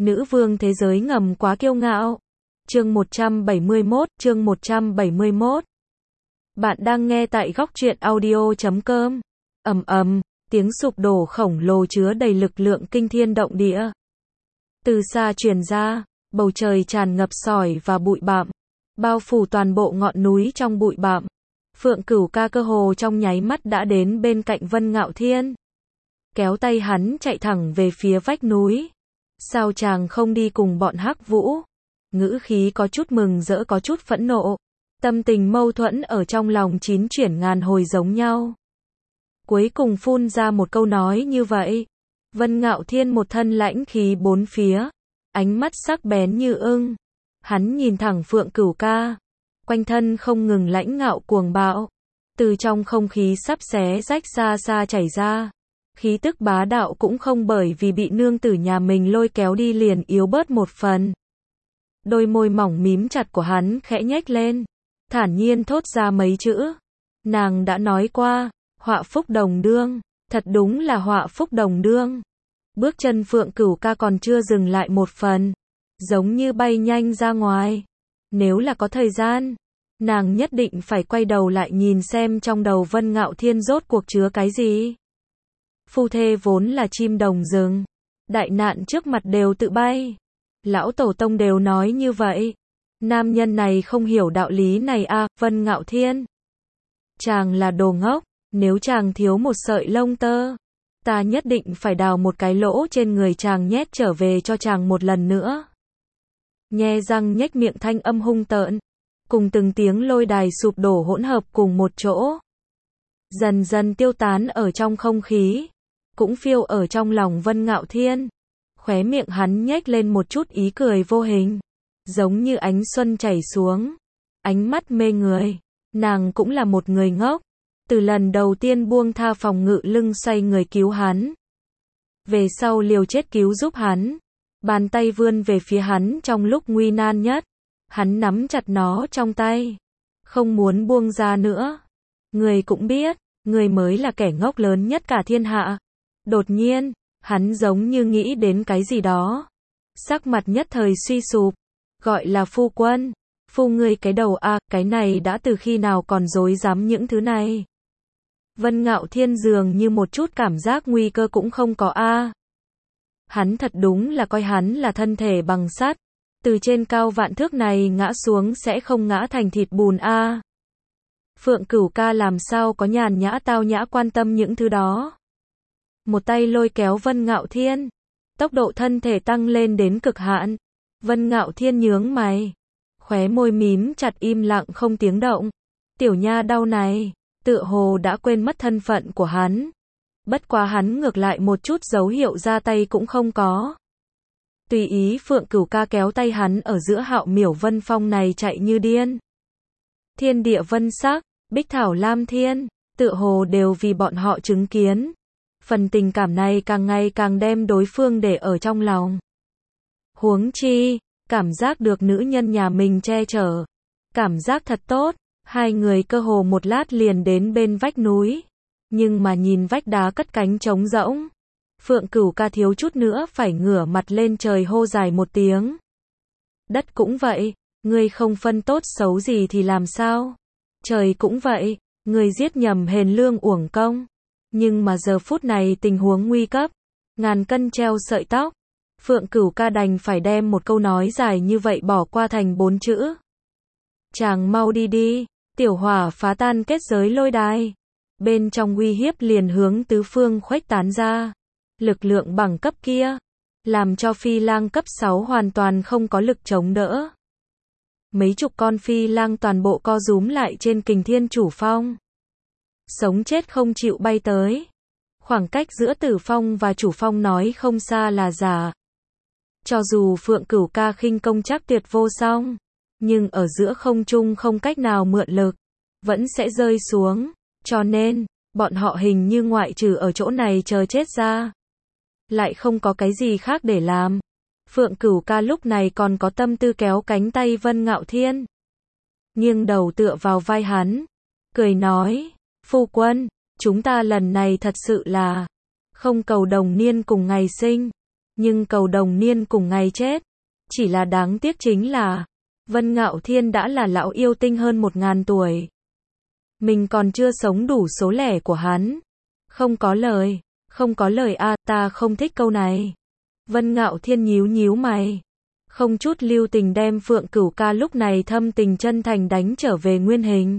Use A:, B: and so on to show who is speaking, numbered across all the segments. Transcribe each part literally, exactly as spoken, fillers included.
A: Nữ vương thế giới ngầm quá kiêu ngạo. Chương một trăm bảy mươi mốt, chương một trăm bảy mươi mốt. Bạn đang nghe tại góc truyện audio chấm com. Ầm ầm, tiếng sụp đổ khổng lồ chứa đầy lực lượng kinh thiên động địa. Từ xa truyền ra, bầu trời tràn ngập sỏi và bụi bặm, bao phủ toàn bộ ngọn núi trong bụi bặm. Phượng Cửu Ca cơ hồ trong nháy mắt đã đến bên cạnh Vân Ngạo Thiên. Kéo tay hắn chạy thẳng về phía vách núi. Sao chàng không đi cùng bọn Hắc Vũ? Ngữ khí có chút mừng rỡ có chút phẫn nộ. Tâm tình mâu thuẫn ở trong lòng chín chuyển ngàn hồi giống nhau. Cuối cùng phun ra một câu nói như vậy. Vân Ngạo Thiên một thân lãnh khí bốn phía, ánh mắt sắc bén như ưng. Hắn nhìn thẳng Phượng Cửu Ca, quanh thân không ngừng lãnh ngạo cuồng bạo, từ trong không khí sắp xé rách xa xa chảy ra. Khí tức bá đạo cũng không bởi vì bị nương tử nhà mình lôi kéo đi liền yếu bớt một phần. Đôi môi mỏng mím chặt của hắn khẽ nhếch lên, thản nhiên thốt ra mấy chữ. Nàng đã nói qua, họa phúc đồng đương, thật đúng là họa phúc đồng đương. Bước chân Phượng Cửu Ca còn chưa dừng lại một phần, giống như bay nhanh ra ngoài. Nếu là có thời gian, nàng nhất định phải quay đầu lại nhìn xem trong đầu Vân Ngạo Thiên rốt cuộc chứa cái gì. Phu thê vốn là chim đồng rừng, đại nạn trước mặt đều tự bay. Lão tổ tông đều nói như vậy. Nam nhân này không hiểu đạo lý này à, Vân Ngạo Thiên. Chàng là đồ ngốc, nếu chàng thiếu một sợi lông tơ, ta nhất định phải đào một cái lỗ trên người chàng nhét trở về cho chàng một lần nữa. Nhe răng nhếch miệng thanh âm hung tợn, cùng từng tiếng lôi đài sụp đổ hỗn hợp cùng một chỗ. Dần dần tiêu tán ở trong không khí, cũng phiêu ở trong lòng Vân Ngạo Thiên. Khóe miệng hắn nhếch lên một chút ý cười vô hình, giống như ánh xuân chảy xuống, ánh mắt mê người. Nàng cũng là một người ngốc, từ lần đầu tiên buông tha phòng ngự lưng xoay người cứu hắn, về sau liều chết cứu giúp hắn, bàn tay vươn về phía hắn trong lúc nguy nan nhất, hắn nắm chặt nó trong tay, không muốn buông ra nữa. Người cũng biết, người mới là kẻ ngốc lớn nhất cả thiên hạ. Đột nhiên, hắn giống như nghĩ đến cái gì đó, sắc mặt nhất thời suy sụp. Gọi là phu quân, phu ngươi cái đầu a, à, cái này đã từ khi nào còn dối dám những thứ này. Vân Ngạo Thiên dường như một chút cảm giác nguy cơ cũng không có a. À. Hắn thật đúng là coi hắn là thân thể bằng sắt, từ trên cao vạn thước này ngã xuống sẽ không ngã thành thịt bùn a. À. Phượng Cửu Ca làm sao có nhàn nhã tao nhã quan tâm những thứ đó. Một tay lôi kéo Vân Ngạo Thiên, tốc độ thân thể tăng lên đến cực hạn. Vân Ngạo Thiên nhướng mày, khóe môi mím chặt im lặng không tiếng động. Tiểu nha đau này, tựa hồ đã quên mất thân phận của hắn. Bất quá hắn ngược lại một chút dấu hiệu ra tay cũng không có. Tùy ý Phượng Cửu Ca kéo tay hắn ở giữa hạo miểu vân phong này chạy như điên. Thiên địa vân sắc, bích thảo lam thiên, tựa hồ đều vì bọn họ chứng kiến. Phần tình cảm này càng ngày càng đem đối phương để ở trong lòng. Huống chi, cảm giác được nữ nhân nhà mình che chở, cảm giác thật tốt. Hai người cơ hồ một lát liền đến bên vách núi, nhưng mà nhìn vách đá cất cánh trống rỗng, Phượng Cửu Ca thiếu chút nữa phải ngửa mặt lên trời hô dài một tiếng. Đất cũng vậy, ngươi không phân tốt xấu gì thì làm sao? Trời cũng vậy, ngươi giết nhầm hền lương uổng công. Nhưng mà giờ phút này tình huống nguy cấp, ngàn cân treo sợi tóc. Phượng Cửu Ca đành phải đem một câu nói dài như vậy bỏ qua thành bốn chữ. Chàng mau đi đi, tiểu hỏa phá tan kết giới lôi đài. Bên trong uy hiếp liền hướng tứ phương khuếch tán ra. Lực lượng bằng cấp kia, làm cho phi lang cấp sáu hoàn toàn không có lực chống đỡ. Mấy chục con phi lang toàn bộ co rúm lại trên kình thiên chủ phong. Sống chết không chịu bay tới. Khoảng cách giữa tử phong và chủ phong nói không xa là giả. Cho dù Phượng Cửu Ca khinh công chắc tuyệt vô song, nhưng ở giữa không trung không cách nào mượn lực, vẫn sẽ rơi xuống. Cho nên, bọn họ hình như ngoại trừ ở chỗ này chờ chết ra, lại không có cái gì khác để làm. Phượng Cửu Ca lúc này còn có tâm tư kéo cánh tay Vân Ngạo Thiên, nghiêng đầu tựa vào vai hắn, cười nói, phu quân, chúng ta lần này thật sự là không cầu đồng niên cùng ngày sinh, Nhưng cầu đồng niên cùng ngày chết. Chỉ là đáng tiếc chính là, Vân Ngạo Thiên đã là lão yêu tinh hơn một ngàn tuổi. Mình còn chưa sống đủ số lẻ của hắn. Không có lời, không có lời a, à, ta không thích câu này. Vân Ngạo Thiên nhíu nhíu mày. Không chút lưu tình đem Phượng Cửu Ca lúc này thâm tình chân thành đánh trở về nguyên hình.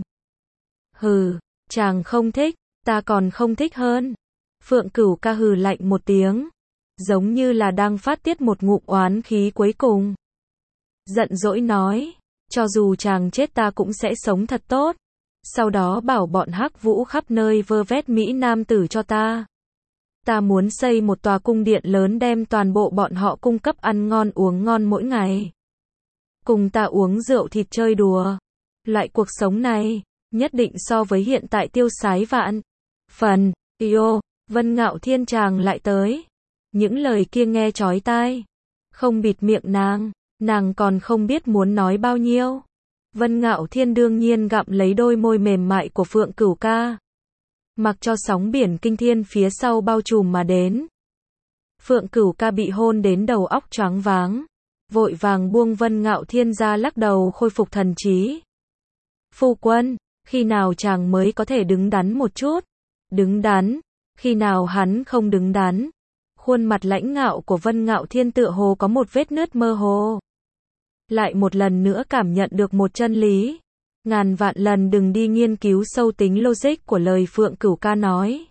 A: Hừ, chàng không thích, ta còn không thích hơn. Phượng Cửu Ca hừ lạnh một tiếng. Giống như là đang phát tiết một ngụm oán khí cuối cùng. Giận dỗi nói, cho dù chàng chết ta cũng sẽ sống thật tốt. Sau đó bảo bọn Hắc Vũ khắp nơi vơ vét mỹ nam tử cho ta. Ta muốn xây một tòa cung điện lớn đem toàn bộ bọn họ cung cấp ăn ngon uống ngon mỗi ngày. Cùng ta uống rượu thịt chơi đùa. Loại cuộc sống này, nhất định so với hiện tại tiêu sái vạn. Phần, yêu, Vân Ngạo Thiên chàng lại tới. Những lời kia nghe chói tai. Không bịt miệng nàng, nàng còn không biết muốn nói bao nhiêu. Vân Ngạo Thiên đương nhiên gặm lấy đôi môi mềm mại của Phượng Cửu Ca. Mặc cho sóng biển kinh thiên phía sau bao trùm mà đến. Phượng Cửu Ca bị hôn đến đầu óc choáng váng. Vội vàng buông Vân Ngạo Thiên ra lắc đầu khôi phục thần trí. Phu quân, khi nào chàng mới có thể đứng đắn một chút? Đứng đắn? Khi nào hắn không đứng đắn? Khuôn mặt lãnh ngạo của Vân Ngạo Thiên tựa hồ có một vết nứt mơ hồ. Lại một lần nữa cảm nhận được một chân lý. Ngàn vạn lần đừng đi nghiên cứu sâu tính logic của lời Phượng Cửu Ca nói.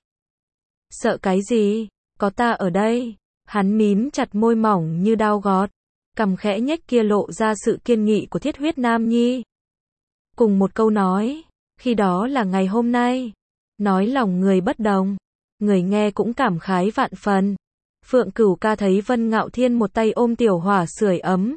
A: Sợ cái gì? Có ta ở đây. Hắn mím chặt môi mỏng như dao gọt. Cằm khẽ nhếch kia lộ ra sự kiên nghị của thiết huyết nam nhi. Cùng một câu nói. Khi đó là ngày hôm nay. Nói lòng người bất đồng. Người nghe cũng cảm khái vạn phần. Phượng Cửu Ca thấy Vân Ngạo Thiên một tay ôm tiểu hỏa sưởi ấm.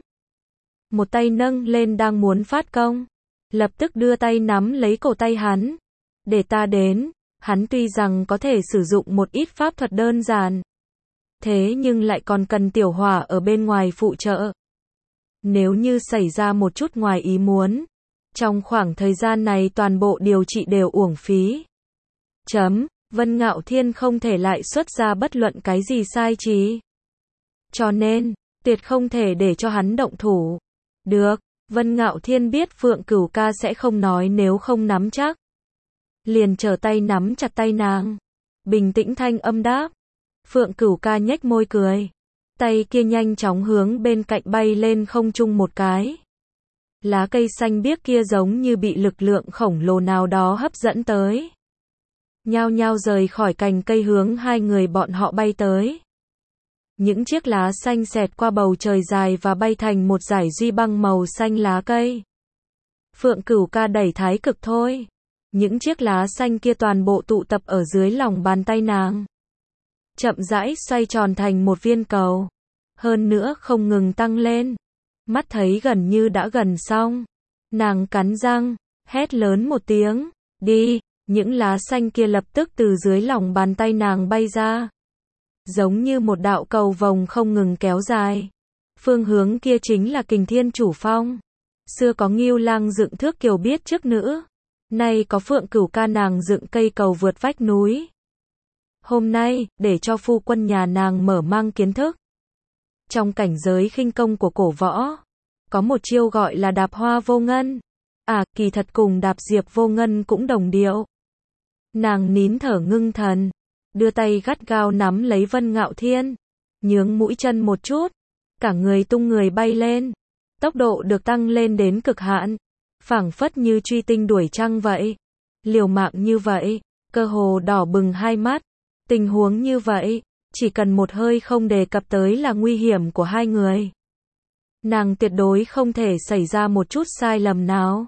A: Một tay nâng lên đang muốn phát công. Lập tức đưa tay nắm lấy cổ tay hắn. Để ta đến. Hắn tuy rằng có thể sử dụng một ít pháp thuật đơn giản. Thế nhưng lại còn cần tiểu hỏa ở bên ngoài phụ trợ. Nếu như xảy ra một chút ngoài ý muốn. Trong khoảng thời gian này toàn bộ điều trị đều uổng phí. Chấm. Vân Ngạo Thiên không thể lại xuất ra bất luận cái gì sai trí. Cho nên, tuyệt không thể để cho hắn động thủ. Được, Vân Ngạo Thiên biết Phượng Cửu Ca sẽ không nói nếu không nắm chắc. Liền trở tay nắm chặt tay nàng. Bình tĩnh thanh âm đáp. Phượng Cửu Ca nhếch môi cười. Tay kia nhanh chóng hướng bên cạnh bay lên không trung một cái. Lá cây xanh biếc kia giống như bị lực lượng khổng lồ nào đó hấp dẫn tới. Nhao nhao rời khỏi cành cây hướng hai người bọn họ bay tới. Những chiếc lá xanh xẹt qua bầu trời dài và bay thành một dải duy băng màu xanh lá cây. Phượng Cửu Ca đẩy thái cực thôi. Những chiếc lá xanh kia toàn bộ tụ tập ở dưới lòng bàn tay nàng. Chậm rãi xoay tròn thành một viên cầu. Hơn nữa không ngừng tăng lên. Mắt thấy gần như đã gần xong. Nàng cắn răng, hét lớn một tiếng. Đi! Những lá xanh kia lập tức từ dưới lòng bàn tay nàng bay ra. Giống như một đạo cầu vồng không ngừng kéo dài. Phương hướng kia chính là Kình Thiên Chủ Phong. Xưa có Ngưu Lang dựng thước kiều biết trước nữ. Nay có Phượng Cửu Ca nàng dựng cây cầu vượt vách núi. Hôm nay, để cho phu quân nhà nàng mở mang kiến thức. Trong cảnh giới khinh công của cổ võ, có một chiêu gọi là đạp hoa vô ngân. À, kỳ thật cùng đạp diệp vô ngân cũng đồng điệu. Nàng nín thở ngưng thần, đưa tay gắt gao nắm lấy Vân Ngạo Thiên, nhướng mũi chân một chút, cả người tung người bay lên, tốc độ được tăng lên đến cực hạn, phảng phất như truy tinh đuổi trăng vậy, liều mạng như vậy, cơ hồ đỏ bừng hai mắt, tình huống như vậy, chỉ cần một hơi không đề cập tới là nguy hiểm của hai người. Nàng tuyệt đối không thể xảy ra một chút sai lầm nào.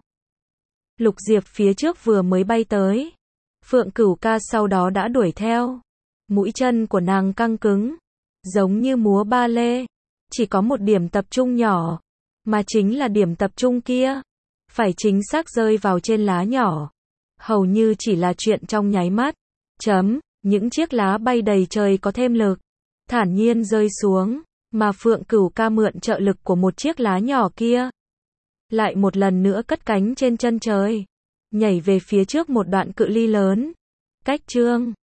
A: Lục Diệp phía trước vừa mới bay tới. Phượng Cửu Ca sau đó đã đuổi theo. Mũi chân của nàng căng cứng. Giống như múa ba lê. Chỉ có một điểm tập trung nhỏ. Mà chính là điểm tập trung kia. Phải chính xác rơi vào trên lá nhỏ. Hầu như chỉ là chuyện trong nháy mắt. Chấm. Những chiếc lá bay đầy trời có thêm lực. Thản nhiên rơi xuống. Mà Phượng Cửu Ca mượn trợ lực của một chiếc lá nhỏ kia. Lại một lần nữa cất cánh trên chân trời. Nhảy về phía trước một đoạn cự ly lớn. Cách chương